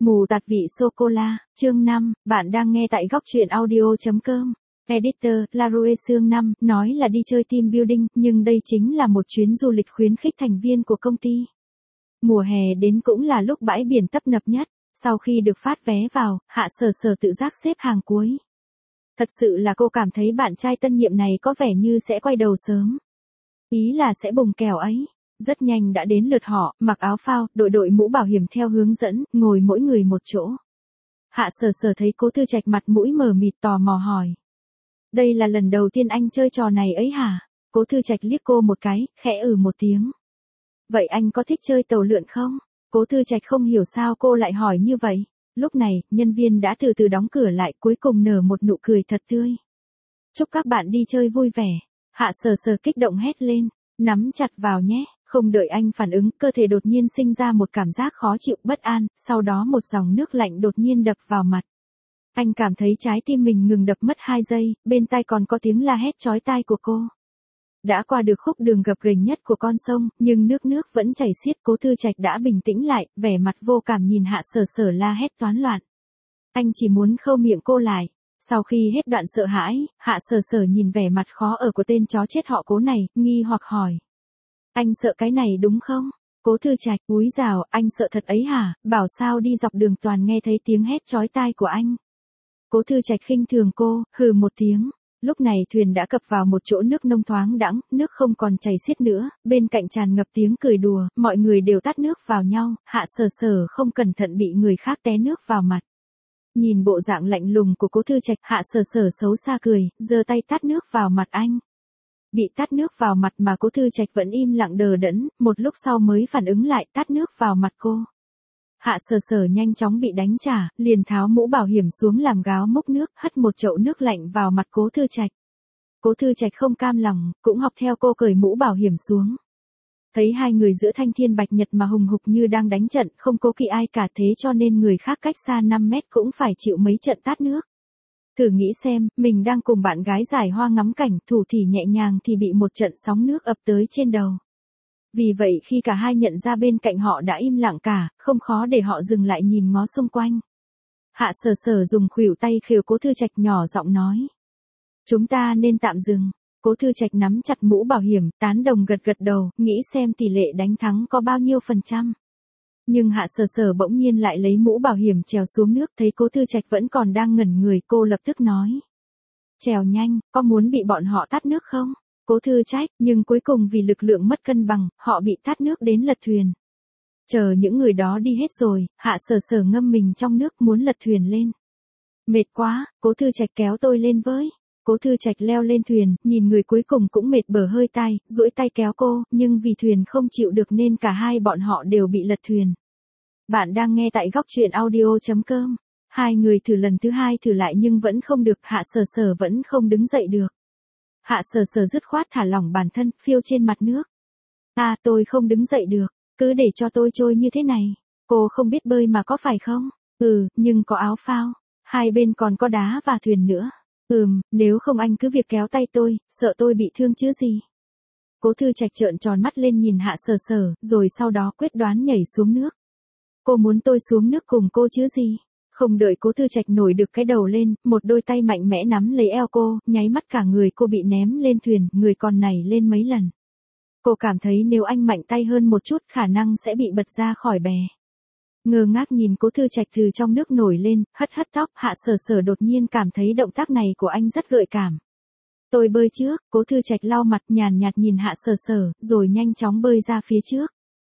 Mù tạt vị sô-cô-la, chương 5, bạn đang nghe tại góc truyện audio.com. Editor, Larue Sương 5, nói là đi chơi team building, nhưng đây chính là một chuyến du lịch khuyến khích thành viên của công ty. Mùa hè đến cũng là lúc bãi biển tấp nập nhất, sau khi được phát vé vào, Hạ Sở Sở tự giác xếp hàng cuối. Thật sự là cô cảm thấy bạn trai tân nhiệm này có vẻ như sẽ quay đầu sớm. Ý là sẽ bùng kèo ấy. Rất nhanh đã đến lượt họ, mặc áo phao, đội mũ bảo hiểm theo hướng dẫn, ngồi mỗi người một chỗ. Hạ Sở Sở thấy Cố Thư Trạch mặt mũi mờ mịt tò mò hỏi. Đây là lần đầu tiên anh chơi trò này ấy hả? Cố Thư Trạch liếc cô một cái, khẽ một tiếng. Vậy anh có thích chơi tàu lượn không? Cố Thư Trạch không hiểu sao cô lại hỏi như vậy. Lúc này, nhân viên đã từ từ đóng cửa lại, cuối cùng nở một nụ cười thật tươi. Chúc các bạn đi chơi vui vẻ. Hạ Sở Sở kích động hét lên, nắm chặt vào nhé. Không đợi anh phản ứng, cơ thể đột nhiên sinh ra một cảm giác khó chịu bất an, sau đó một dòng nước lạnh đột nhiên đập vào mặt. Anh cảm thấy trái tim mình ngừng đập mất 2 giây, bên tai còn có tiếng la hét chói tai của cô. Đã qua được khúc đường gập ghềnh nhất của con sông, nhưng nước vẫn chảy xiết. Cố Thư Trạch đã bình tĩnh lại, vẻ mặt vô cảm nhìn Hạ Sở Sở la hét toán loạn. Anh chỉ muốn khâu miệng cô lại. Sau khi hết đoạn sợ hãi, Hạ Sở Sở nhìn vẻ mặt khó ở của tên chó chết họ Cố này, nghi hoặc hỏi. Anh sợ cái này đúng không? Cố Thư Trạch, úi dào, anh sợ thật ấy hả? Bảo sao đi dọc đường toàn nghe thấy tiếng hét chói tai của anh. Cố Thư Trạch khinh thường cô, hừ một tiếng. Lúc này thuyền đã cập vào một chỗ nước nông thoáng đãng, nước không còn chảy xiết nữa, bên cạnh tràn ngập tiếng cười đùa, mọi người đều tát nước vào nhau, Hạ Sở Sở không cẩn thận bị người khác té nước vào mặt. Nhìn bộ dạng lạnh lùng của Cố Thư Trạch, Hạ Sở Sở xấu xa cười, giơ tay tát nước vào mặt anh. Bị tát nước vào mặt mà Cố Thư Trạch vẫn im lặng đờ đẫn, một lúc sau mới phản ứng lại tát nước vào mặt cô. Hạ Sở Sở nhanh chóng bị đánh trả, liền tháo mũ bảo hiểm xuống làm gáo múc nước, hất một chậu nước lạnh vào mặt Cố Thư Trạch. Cố Thư Trạch không cam lòng, cũng học theo cô cởi mũ bảo hiểm xuống. Thấy hai người giữa thanh thiên bạch nhật mà hùng hục như đang đánh trận, không cố kỵ ai cả, thế cho nên người khác cách xa 5 mét cũng phải chịu mấy trận tát nước. Thử nghĩ xem, mình đang cùng bạn gái giải hoa ngắm cảnh, thủ thỉ nhẹ nhàng thì bị một trận sóng nước ập tới trên đầu. Vì vậy khi cả hai nhận ra bên cạnh họ đã im lặng cả, không khó để họ dừng lại nhìn ngó xung quanh. Hạ Sở Sở dùng khuỷu tay khều Cố Thư Trạch nhỏ giọng nói. Chúng ta nên tạm dừng. Cố Thư Trạch nắm chặt mũ bảo hiểm, tán đồng gật đầu, nghĩ xem tỷ lệ đánh thắng có bao nhiêu %. Nhưng Hạ Sở Sở bỗng nhiên lại lấy mũ bảo hiểm trèo xuống nước, thấy Cố Thư Trạch vẫn còn đang ngẩn người, cô lập tức nói. Trèo nhanh, có muốn bị bọn họ tát nước không? Cố Thư Trạch, nhưng cuối cùng vì lực lượng mất cân bằng, họ bị tát nước đến lật thuyền. Chờ những người đó đi hết rồi, Hạ Sở Sở ngâm mình trong nước muốn lật thuyền lên. Mệt quá, Cố Thư Trạch kéo tôi lên với. Cố Thư Trạch leo lên thuyền, nhìn người cuối cùng cũng mệt bở hơi tai, duỗi tay kéo cô, nhưng vì thuyền không chịu được nên cả hai bọn họ đều bị lật thuyền. Bạn đang nghe tại góc truyện audio.com. Hai người thử lần thứ hai thử lại nhưng vẫn không được, Hạ Sở Sở vẫn không đứng dậy được. Hạ Sở Sở dứt khoát thả lỏng bản thân, phiêu trên mặt nước. Tôi không đứng dậy được, cứ để cho tôi trôi như thế này. Cô không biết bơi mà có phải không? Nhưng có áo phao. Hai bên còn có đá và thuyền nữa. Nếu không anh cứ việc kéo tay tôi, sợ tôi bị thương chứ gì. Cố Thư Trạch trợn tròn mắt lên nhìn Hạ Sở Sở, rồi sau đó quyết đoán nhảy xuống nước. Cô muốn tôi xuống nước cùng cô chứ gì? Không đợi Cố Thư Trạch nổi được cái đầu lên, một đôi tay mạnh mẽ nắm lấy eo cô, nháy mắt cả người cô bị ném lên thuyền, người còn nảy lên mấy lần. Cô cảm thấy nếu anh mạnh tay hơn một chút khả năng sẽ bị bật ra khỏi bè. Ngơ ngác nhìn Cố Thư Trạch từ trong nước nổi lên, hất tóc, Hạ Sở Sở đột nhiên cảm thấy động tác này của anh rất gợi cảm. Tôi bơi trước, Cố Thư Trạch lau mặt nhàn nhạt nhìn Hạ Sở Sở, rồi nhanh chóng bơi ra phía trước.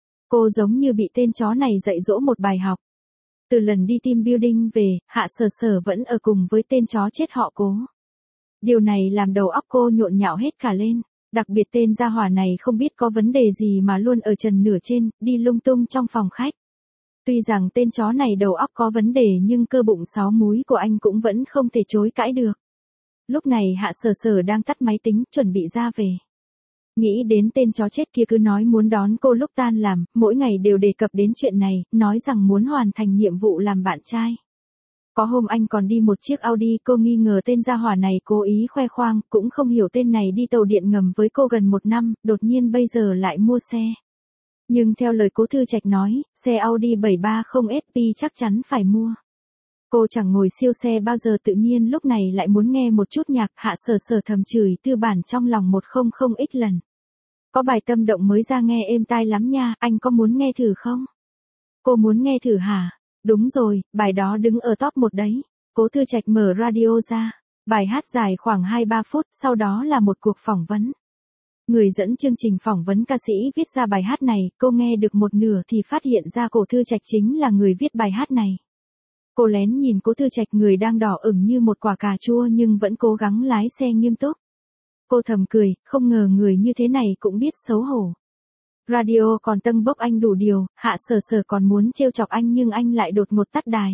Cô giống như bị tên chó này dạy dỗ một bài học. Từ lần đi team building về, Hạ Sở Sở vẫn ở cùng với tên chó chết họ Cố. Điều này làm đầu óc cô nhộn nhạo hết cả lên. Đặc biệt tên gia hỏa này không biết có vấn đề gì mà luôn ở trần nửa trên, đi lung tung trong phòng khách. Tuy rằng tên chó này đầu óc có vấn đề nhưng cơ bụng 6 múi của anh cũng vẫn không thể chối cãi được. Lúc này Hạ Sở Sở đang tắt máy tính, chuẩn bị ra về. Nghĩ đến tên chó chết kia cứ nói muốn đón cô lúc tan làm, mỗi ngày đều đề cập đến chuyện này, nói rằng muốn hoàn thành nhiệm vụ làm bạn trai. Có hôm anh còn đi một chiếc Audi, cô nghi ngờ tên gia hỏa này cố ý khoe khoang, cũng không hiểu tên này đi tàu điện ngầm với cô gần 1 năm, đột nhiên bây giờ lại mua xe. Nhưng theo lời cố Thư Trạch nói, xe Audi 730 SP chắc chắn phải mua. Cô chẳng ngồi siêu xe bao giờ, tự nhiên lúc này lại muốn nghe một chút nhạc. Hạ Sở Sở thầm chửi tư bản trong lòng 100x lần. Có bài Tâm Động mới ra nghe êm tai lắm nha, anh có muốn nghe thử không? Cô muốn nghe thử hả? Đúng rồi, bài đó đứng ở top 1 đấy. Cố Thư Trạch mở radio ra. Bài hát dài khoảng 2-3 phút, sau đó là một cuộc phỏng vấn. Người dẫn chương trình phỏng vấn ca sĩ viết ra bài hát này, cô nghe được một nửa thì phát hiện ra Cố Thư Trạch chính là người viết bài hát này. Cô lén nhìn Cố Thư Trạch, người đang đỏ ửng như một quả cà chua nhưng vẫn cố gắng lái xe nghiêm túc. Cô thầm cười, không ngờ người như thế này cũng biết xấu hổ. Radio còn tâng bốc anh đủ điều, Hạ Sở Sở còn muốn trêu chọc anh nhưng anh lại đột ngột tắt đài.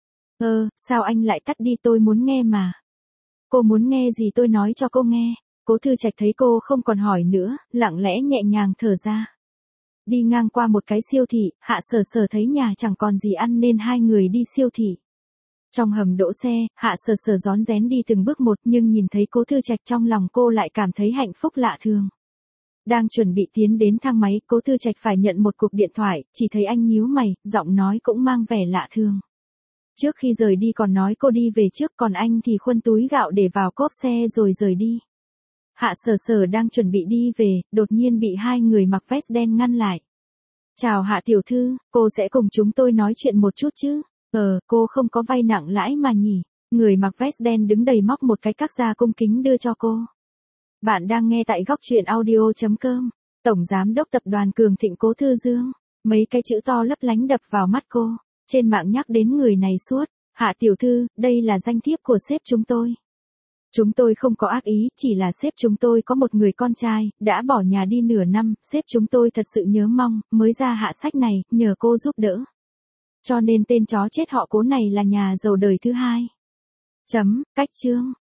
Sao anh lại tắt đi, tôi muốn nghe mà. Cô muốn nghe gì tôi nói cho cô nghe. Cố Thư Trạch thấy cô không còn hỏi nữa, lặng lẽ nhẹ nhàng thở ra. Đi ngang qua một cái siêu thị, Hạ Sở Sở thấy nhà chẳng còn gì ăn nên hai người đi siêu thị. Trong hầm đỗ xe, Hạ Sở Sở rón rén đi từng bước một nhưng nhìn thấy Cố Thư Trạch trong lòng cô lại cảm thấy hạnh phúc lạ thường. Đang chuẩn bị tiến đến thang máy, Cố Thư Trạch phải nhận một cuộc điện thoại, chỉ thấy anh nhíu mày, giọng nói cũng mang vẻ lạ thường. Trước khi rời đi còn nói cô đi về trước, còn anh thì khuân túi gạo để vào cốp xe rồi rời đi. Hạ Sở Sở đang chuẩn bị đi về, đột nhiên bị hai người mặc vest đen ngăn lại. Chào Hạ tiểu thư, cô sẽ cùng chúng tôi nói chuyện một chút chứ? Cô không có vay nặng lãi mà nhỉ? Người mặc vest đen đứng đầy móc một cái các ra cung kính đưa cho cô. Bạn đang nghe tại góc truyện audio.com. Tổng Giám đốc Tập đoàn Cường Thịnh Cố Thư Dương. Mấy cái chữ to lấp lánh đập vào mắt cô. Trên mạng nhắc đến người này suốt. Hạ tiểu thư, đây là danh thiếp của sếp chúng tôi. Chúng tôi không có ác ý, chỉ là sếp chúng tôi có một người con trai, đã bỏ nhà đi nửa năm, sếp chúng tôi thật sự nhớ mong, mới ra hạ sách này, nhờ cô giúp đỡ. Cho nên tên chó chết họ Cố này là nhà giàu đời thứ hai. Cách chương.